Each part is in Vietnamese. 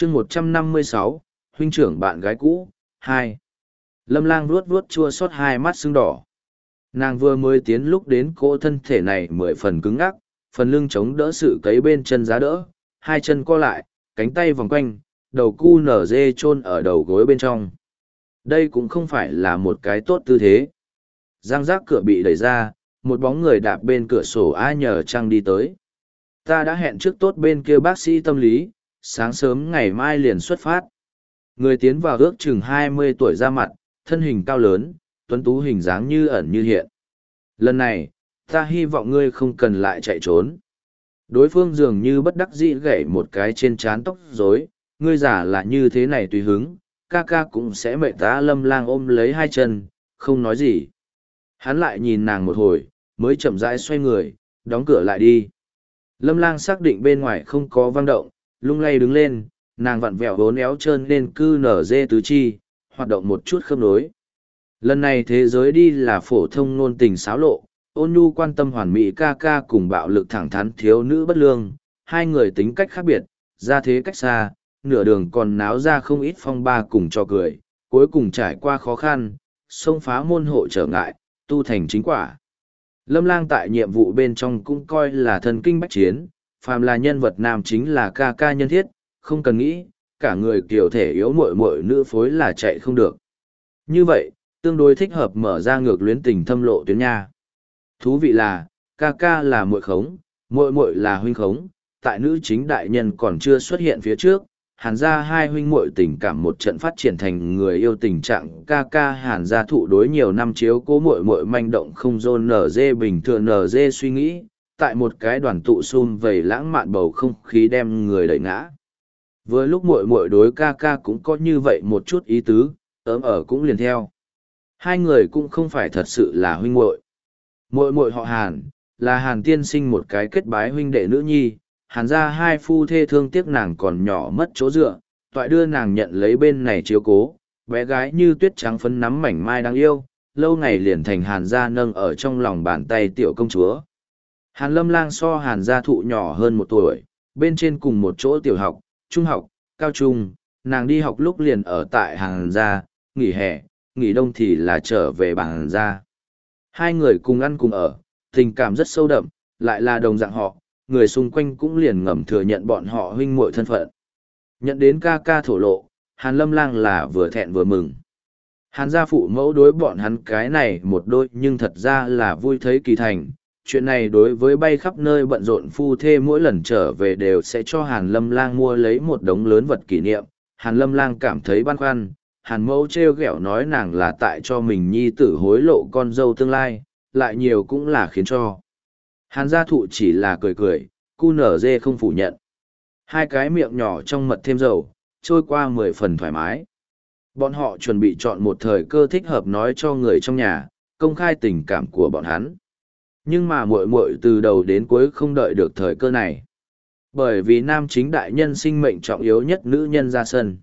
chương 156, huynh trưởng bạn gái cũ, 2. Lâm Lang vuốt vuốt chua xót hai mắt sưng đỏ. Nàng vừa mới tiến lúc đến cỗ thân thể này 10 phần cứng ngắc, phần lưng chống đỡ sự cấy bên chân giá đỡ, hai chân co lại, cánh tay vòng quanh, đầu cu nở dê chôn ở đầu gối bên trong. Đây cũng không phải là một cái tốt tư thế. Giang giác cửa bị đẩy ra, một bóng người đạp bên cửa sổ ai nhờ trăng đi tới. Ta đã hẹn trước tốt bên kia bác sĩ tâm lý, sáng sớm ngày mai liền xuất phát. Người tiến vào ước chừng 20 tuổi ra mặt, thân hình cao lớn, tuấn tú hình dáng như ẩn như hiện. Lần này, ta hy vọng ngươi không cần lại chạy trốn. Đối phương dường như bất đắc dĩ gãy một cái trên trán tóc rối, ngươi giả là như thế này tùy hứng, ca ca cũng sẽ mệt ta. Lâm Lang ôm lấy hai chân, không nói gì. Hắn lại nhìn nàng một hồi, mới chậm rãi xoay người, đóng cửa lại đi. Lâm Lang xác định bên ngoài không có vang động, lung lay đứng lên, nàng vặn vẹo vốn éo trơn nên cư nở dê tứ chi, hoạt động một chút khớp nối. Lần này thế giới đi là phổ thông nôn tình xáo lộ, ôn nhu quan tâm hoàn mỹ ca ca cùng bạo lực thẳng thắn thiếu nữ bất lương, hai người tính cách khác biệt, ra thế cách xa, nửa đường còn náo ra không ít phong ba cùng cho cười, cuối cùng trải qua khó khăn, xông phá môn hộ trở ngại, tu thành chính quả. Lâm Lang tại nhiệm vụ bên trong cũng coi là thần kinh bách chiến, phàm là nhân vật nam chính là ca ca nhân thiết, không cần nghĩ, cả người kiểu thể yếu muội muội nữ phối là chạy không được. Như vậy, tương đối thích hợp mở ra ngược luyến tình thâm lộ tuyến nha. Thú vị là, ca ca là muội khống, muội muội là huynh khống, tại nữ chính đại nhân còn chưa xuất hiện phía trước, Hàn gia hai huynh muội tình cảm một trận phát triển thành người yêu tình trạng ca ca Hàn gia thụ đối nhiều năm chiếu cố muội muội manh động không dôn nở dê bình thường nở dê suy nghĩ, tại một cái đoàn tụ sum vầy lãng mạn bầu không khí đem người đẩy ngã. Với lúc muội muội đối ca ca cũng có như vậy một chút ý tứ, ớm ở cũng liền theo. Hai người cũng không phải thật sự là huynh muội. Muội muội họ Hàn, là Hàn tiên sinh một cái kết bái huynh đệ nữ nhi, Hàn gia hai phu thê thương tiếc nàng còn nhỏ mất chỗ dựa, toại đưa nàng nhận lấy bên này chiếu cố, bé gái như tuyết trắng phấn nắm mảnh mai đáng yêu, lâu ngày liền thành Hàn gia nâng ở trong lòng bàn tay tiểu công chúa. Hàn Lâm Lang so Hàn gia thụ nhỏ hơn 1 tuổi, bên trên cùng một chỗ tiểu học, trung học, cao trung, nàng đi học lúc liền ở tại Hàn gia, nghỉ hè, nghỉ đông thì là trở về Hàn gia. Hai người cùng ăn cùng ở, tình cảm rất sâu đậm, lại là đồng dạng họ, người xung quanh cũng liền ngầm thừa nhận bọn họ huynh muội thân phận. Nhận đến ca ca thổ lộ, Hàn Lâm Lang là vừa thẹn vừa mừng. Hàn gia phụ mẫu đối bọn hắn cái này một đôi nhưng thật ra là vui thấy kỳ thành. Chuyện này đối với bay khắp nơi bận rộn phu thê mỗi lần trở về đều sẽ cho Hàn Lâm Lang mua lấy một đống lớn vật kỷ niệm. Hàn Lâm Lang cảm thấy băn khoăn, Hàn mẫu trêu ghẹo nói nàng là tại cho mình nhi tử hối lộ con dâu tương lai, lại nhiều cũng là khiến cho. Hàn gia thụ chỉ là cười cười, cu nở dê không phủ nhận. Hai cái miệng nhỏ trong mật thêm dầu, trôi qua 10 phần thoải mái. Bọn họ chuẩn bị chọn một thời cơ thích hợp nói cho người trong nhà, công khai tình cảm của bọn hắn. Nhưng mà muội muội từ đầu đến cuối không đợi được thời cơ này. Bởi vì nam chính đại nhân sinh mệnh trọng yếu nhất nữ nhân ra sân.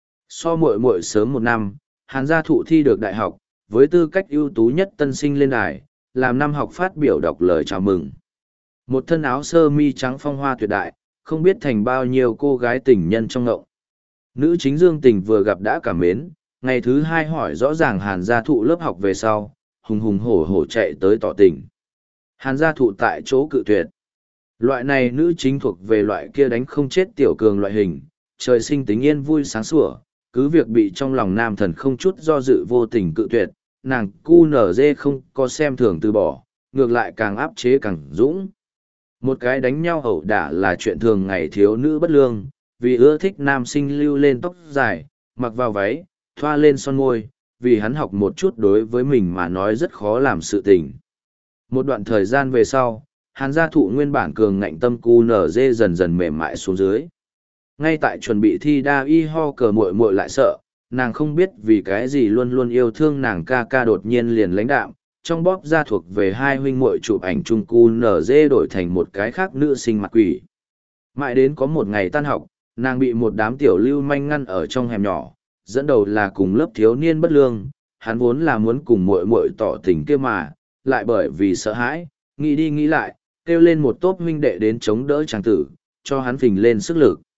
So muội muội sớm 1 năm, Hàn gia thụ thi được đại học, với tư cách ưu tú nhất tân sinh lên đài, làm năm học phát biểu đọc lời chào mừng. Một thân áo sơ mi trắng phong hoa tuyệt đại, không biết thành bao nhiêu cô gái tình nhân trong ngộng. Nữ chính Dương Tình vừa gặp đã cảm mến, ngày thứ 2 hỏi rõ ràng Hàn gia thụ lớp học về sau, hùng hùng hổ hổ chạy tới tỏ tình. Hàn gia thụ tại chỗ cự tuyệt. Loại này nữ chính thuộc về loại kia đánh không chết tiểu cường loại hình, trời sinh tính yên vui sáng sủa, cứ việc bị trong lòng nam thần không chút do dự vô tình cự tuyệt, nàng cu nở dê không có xem thường từ bỏ, ngược lại càng áp chế càng dũng. Một cái đánh nhau ẩu đả là chuyện thường ngày thiếu nữ bất lương, vì ưa thích nam sinh lưu lên tóc dài, mặc vào váy, thoa lên son môi, vì hắn học một chút đối với mình mà nói rất khó làm sự tình. Một đoạn thời gian về sau, Hàn gia thụ nguyên bản cường ngạnh tâm cu nở dê dần dần mềm mại xuống dưới. Ngay tại chuẩn bị thi đa y ho cờ muội muội lại sợ, nàng không biết vì cái gì luôn luôn yêu thương nàng ca ca đột nhiên liền lãnh đạm, trong bóp ra thuộc về hai huynh muội chụp ảnh chung cu nở dê đổi thành một cái khác nữ sinh mặt quỷ. Mãi đến có một ngày tan học, nàng bị một đám tiểu lưu manh ngăn ở trong hẻm nhỏ, dẫn đầu là cùng lớp thiếu niên bất lương, hắn vốn là muốn cùng muội muội tỏ tình kia mà, lại bởi vì sợ hãi, nghĩ đi nghĩ lại, kêu lên một tốp huynh đệ đến chống đỡ chàng tử, cho hắn phình lên sức lực.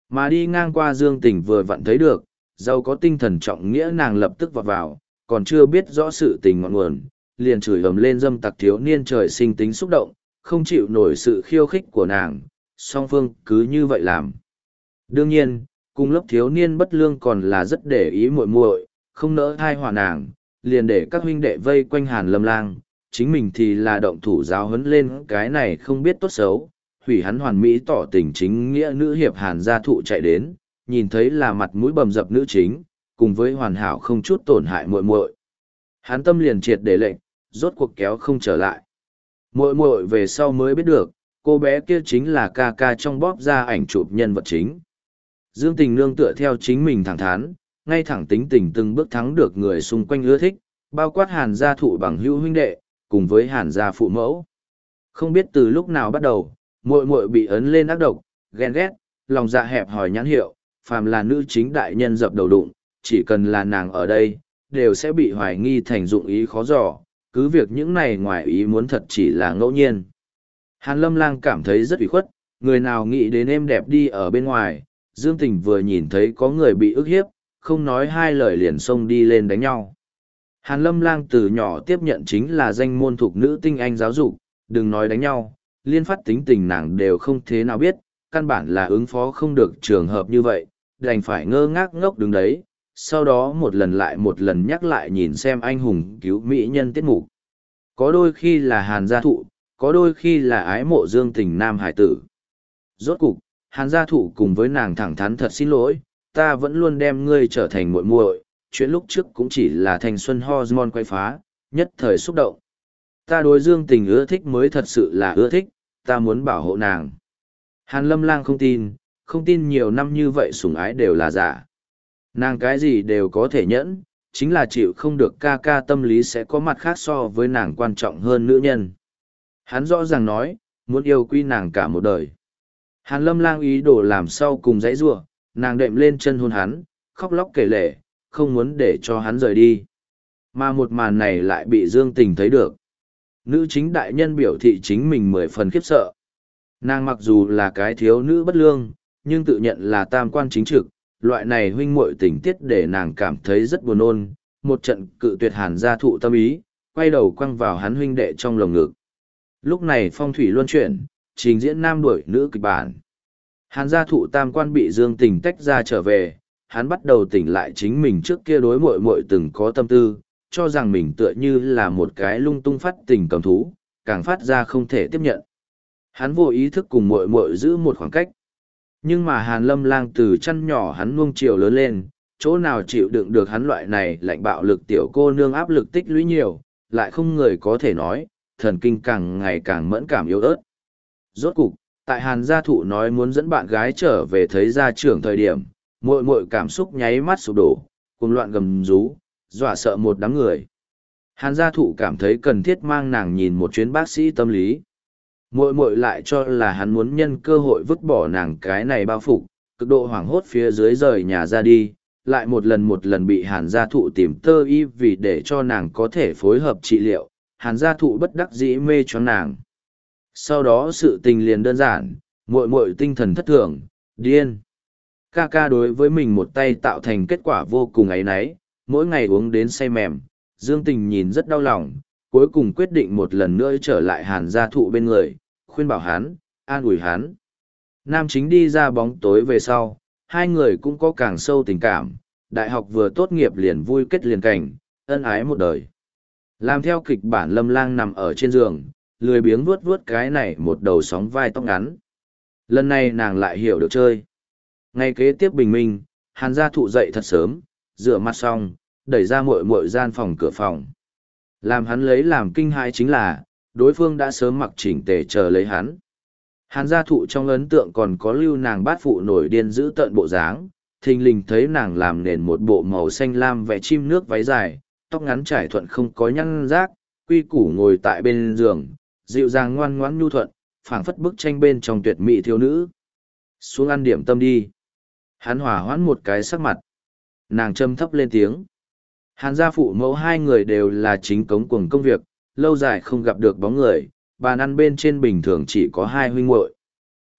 Mà đi ngang qua Dương Tình vừa vặn thấy được, giàu có tinh thần trọng nghĩa nàng lập tức vọt vào, còn chưa biết rõ sự tình ngọn nguồn, liền chửi ầm lên dâm tặc thiếu niên trời sinh tính xúc động, không chịu nổi sự khiêu khích của nàng, song phương cứ như vậy làm. Đương nhiên, cùng lớp thiếu niên bất lương còn là rất để ý muội muội, không nỡ thai họa nàng, liền để các huynh đệ vây quanh Hàn Lâm Lang, chính mình thì là động thủ giáo huấn lên cái này không biết tốt xấu, hủy hắn hoàn mỹ tỏ tình chính nghĩa nữ hiệp Hàn gia thụ chạy đến, nhìn thấy là mặt mũi bầm dập nữ chính, cùng với hoàn hảo không chút tổn hại muội muội. Hắn tâm liền triệt để lệnh, rốt cuộc kéo không trở lại. Muội muội về sau mới biết được, cô bé kia chính là ca ca trong bóp ra ảnh chụp nhân vật chính. Dương Tình nương tựa theo chính mình thẳng thắn, ngay thẳng tính tình từng bước thắng được người xung quanh ưa thích, bao quát Hàn gia thụ bằng hữu huynh đệ, cùng với Hàn gia phụ mẫu. Không biết từ lúc nào bắt đầu, muội muội bị ấn lên ác độc, ghen ghét, lòng dạ hẹp hòi nhãn hiệu, phàm là nữ chính đại nhân dập đầu đụng, chỉ cần là nàng ở đây, đều sẽ bị hoài nghi thành dụng ý khó dò, cứ việc những này ngoài ý muốn thật chỉ là ngẫu nhiên. Hàn Lâm Lang cảm thấy rất ủy khuất, người nào nghĩ đến êm đẹp đi ở bên ngoài, Dương Tình vừa nhìn thấy có người bị ức hiếp, không nói hai lời liền xông đi lên đánh nhau. Hàn Lâm Lang từ nhỏ tiếp nhận chính là danh môn thuộc nữ tinh anh giáo dục, đừng nói đánh nhau, liên phát tính tình nàng đều không thế nào biết, căn bản là ứng phó không được trường hợp như vậy, đành phải ngơ ngác ngốc đứng đấy, sau đó một lần lại một lần nhắc lại nhìn xem anh hùng cứu mỹ nhân tiết mục. Có đôi khi là Hàn gia thụ, có đôi khi là ái mộ Dương Tình nam hải tử. Rốt cục, Hàn gia thụ cùng với nàng thẳng thắn thật xin lỗi, ta vẫn luôn đem ngươi trở thành muội muội, chuyện lúc trước cũng chỉ là thanh xuân hormone quay phá, nhất thời xúc động. Ta đối Dương Tình ưa thích mới thật sự là ưa thích, ta muốn bảo hộ nàng. Hàn Lâm Lang không tin nhiều năm như vậy sủng ái đều là giả. Nàng cái gì đều có thể nhẫn, chính là chịu không được ca ca tâm lý sẽ có mặt khác so với nàng quan trọng hơn nữ nhân. Hắn rõ ràng nói, muốn yêu quý nàng cả một đời. Hàn Lâm Lang ý đồ làm sau cùng dãy rủa, nàng đệm lên chân hôn hắn, khóc lóc kể lể, không muốn để cho hắn rời đi. Mà một màn này lại bị Dương Tình thấy được. Nữ chính đại nhân biểu thị chính mình 10 phần khiếp sợ. Nàng mặc dù là cái thiếu nữ bất lương, nhưng tự nhận là tam quan chính trực, loại này huynh muội tình tiết để nàng cảm thấy rất buồn nôn, một trận cự tuyệt Hàn gia thụ tâm ý, quay đầu quăng vào hắn huynh đệ trong lồng ngực. Lúc này phong thủy luân chuyển, trình diễn nam đuổi nữ kịch bản. Hàn gia thụ tam quan bị Dương Tình tách ra trở về, hắn bắt đầu tỉnh lại chính mình trước kia đối muội muội từng có tâm tư, cho rằng mình tựa như là một cái lung tung phát tình cầm thú, càng phát ra không thể tiếp nhận. Hắn vô ý thức cùng muội muội giữ một khoảng cách. Nhưng mà Hàn Lâm Lang từ chăn nhỏ hắn nuông chiều lớn lên, chỗ nào chịu đựng được hắn loại này lạnh bạo lực tiểu cô nương áp lực tích lũy nhiều, lại không người có thể nói, thần kinh càng ngày càng mẫn cảm yếu ớt. Rốt cục, tại Hàn gia thụ nói muốn dẫn bạn gái trở về thấy gia trưởng thời điểm, muội muội cảm xúc nháy mắt sụp đổ, cuồng loạn gầm rú, dọa sợ một đám người. Hàn gia thụ cảm thấy cần thiết mang nàng nhìn một chuyến bác sĩ tâm lý. Muội muội lại cho là hắn muốn nhân cơ hội vứt bỏ nàng cái này bao phục, cực độ hoảng hốt phía dưới rời nhà ra đi, lại một lần bị Hàn gia thụ tìm tơ y vì để cho nàng có thể phối hợp trị liệu, Hàn gia thụ bất đắc dĩ mê cho nàng. Sau đó sự tình liền đơn giản, muội muội tinh thần thất thường, điên. Ca ca đối với mình một tay tạo thành kết quả vô cùng áy náy, mỗi ngày uống đến say mềm, Dương Tình nhìn rất đau lòng, cuối cùng quyết định một lần nữa trở lại Hàn gia thụ bên người, khuyên bảo hắn, an ủi hắn. Nam chính đi ra bóng tối về sau, hai người cũng có càng sâu tình cảm, đại học vừa tốt nghiệp liền vui kết liền cảnh, ân ái một đời. Làm theo kịch bản Lâm Lang nằm ở trên giường, lười biếng vuốt vuốt cái này một đầu sóng vai tóc ngắn. Lần này nàng lại hiểu được chơi. Ngày kế tiếp bình minh, Hàn gia thụ dậy thật sớm, rửa mặt xong, đẩy ra muội muội gian phòng cửa phòng. Làm hắn lấy làm kinh hãi chính là, đối phương đã sớm mặc chỉnh tề chờ lấy hắn. Hàn gia thụ trong ấn tượng còn có lưu nàng bát phụ nổi điên giữ tợn bộ dáng, thình lình thấy nàng làm nền một bộ màu xanh lam vẽ chim nước váy dài, tóc ngắn trải thuận không có nhăn rác, quy củ ngồi tại bên giường, dịu dàng ngoan ngoãn nhu thuận, phảng phất bức tranh bên trong tuyệt mỹ thiếu nữ. Xuống ăn điểm tâm đi. Hắn hỏa hoãn một cái sắc mặt. Nàng châm thấp lên tiếng. Hàn gia phụ mẫu hai người đều là chính cống cuồng công việc, lâu dài không gặp được bóng người, bàn ăn bên trên bình thường chỉ có hai huynh muội.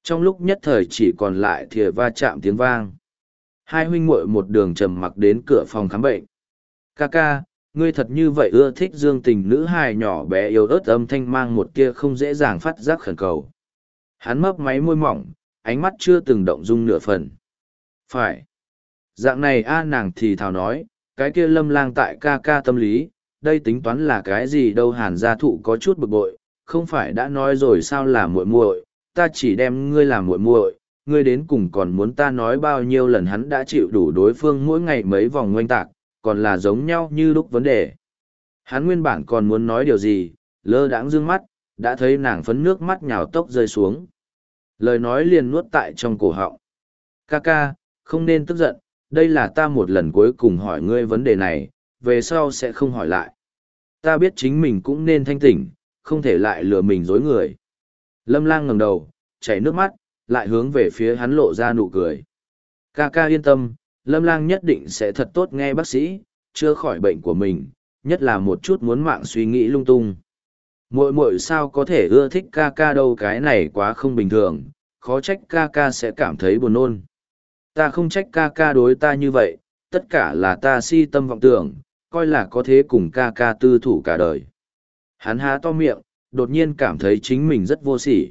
Trong lúc nhất thời chỉ còn lại thìa va chạm tiếng vang. Hai huynh muội một đường trầm mặc đến cửa phòng khám bệnh. Ca ca, ngươi thật như vậy ưa thích dương tình nữ hài nhỏ bé yếu ớt âm thanh mang một kia không dễ dàng phát giác khẩn cầu. Hắn mấp máy môi mỏng, ánh mắt chưa từng động dung nửa phần. Phải. Dạng này nàng thì thào nói, cái kia Lâm Lang tại ca ca tâm lý, đây tính toán là cái gì đâu. Hàn gia thụ có chút bực bội, không phải đã nói rồi sao là muội muội, ta chỉ đem ngươi làm muội muội, ngươi đến cùng còn muốn ta nói bao nhiêu lần. Hắn đã chịu đủ đối phương mỗi ngày mấy vòng ngoanh tạc, còn là giống nhau như lúc vấn đề. Hắn nguyên bản còn muốn nói điều gì, lơ đãng dương mắt, đã thấy nàng phấn nước mắt nhào tốc rơi xuống. Lời nói liền nuốt tại trong cổ họng. Ca ca, không nên tức giận, đây là ta một lần cuối cùng hỏi ngươi vấn đề này, về sau sẽ không hỏi lại. Ta biết chính mình cũng nên thanh tỉnh, không thể lại lừa mình dối người. Lâm Lang ngẩng đầu, chảy nước mắt, lại hướng về phía hắn lộ ra nụ cười. Ca ca yên tâm, Lâm Lang nhất định sẽ thật tốt nghe bác sĩ, chữa khỏi bệnh của mình, nhất là một chút muốn mạng suy nghĩ lung tung. Muội muội sao có thể ưa thích ca ca đâu, cái này quá không bình thường, khó trách ca ca sẽ cảm thấy buồn nôn. Ta không trách ca ca đối ta như vậy, tất cả là ta si tâm vọng tưởng, coi là có thế cùng ca ca tư thủ cả đời. Hắn há to miệng, đột nhiên cảm thấy chính mình rất vô sỉ.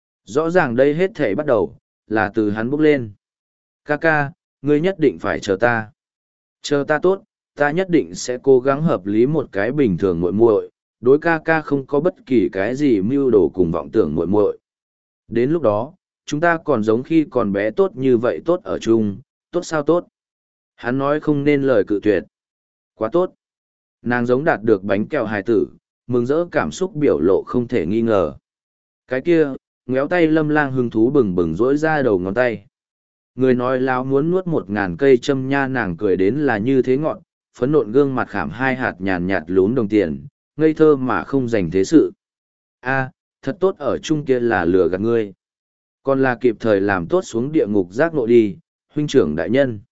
Rõ ràng đây hết thể bắt đầu, là từ hắn bốc lên. Ca ca, ngươi nhất định phải chờ ta. Chờ ta tốt, ta nhất định sẽ cố gắng hợp lý một cái bình thường muội muội, đối ca ca không có bất kỳ cái gì mưu đồ cùng vọng tưởng muội muội. Đến lúc đó, chúng ta còn giống khi còn bé tốt như vậy, tốt ở chung, tốt sao tốt. Hắn nói không nên lời cự tuyệt. Quá tốt. Nàng giống đạt được bánh kẹo hài tử, mừng rỡ cảm xúc biểu lộ không thể nghi ngờ. Cái kia, ngéo tay Lâm Lang hứng thú bừng bừng rỗi ra đầu ngón tay. Người nói láo muốn nuốt 1000 cây châm nha, nàng cười đến là như thế ngọn, phấn nộn gương mặt khảm hai hạt nhàn nhạt lún đồng tiền, ngây thơ mà không dành thế sự. A, thật tốt ở chung kia là lừa gạt ngươi. Còn là kịp thời làm tốt xuống địa ngục giác ngộ đi, huynh trưởng đại nhân.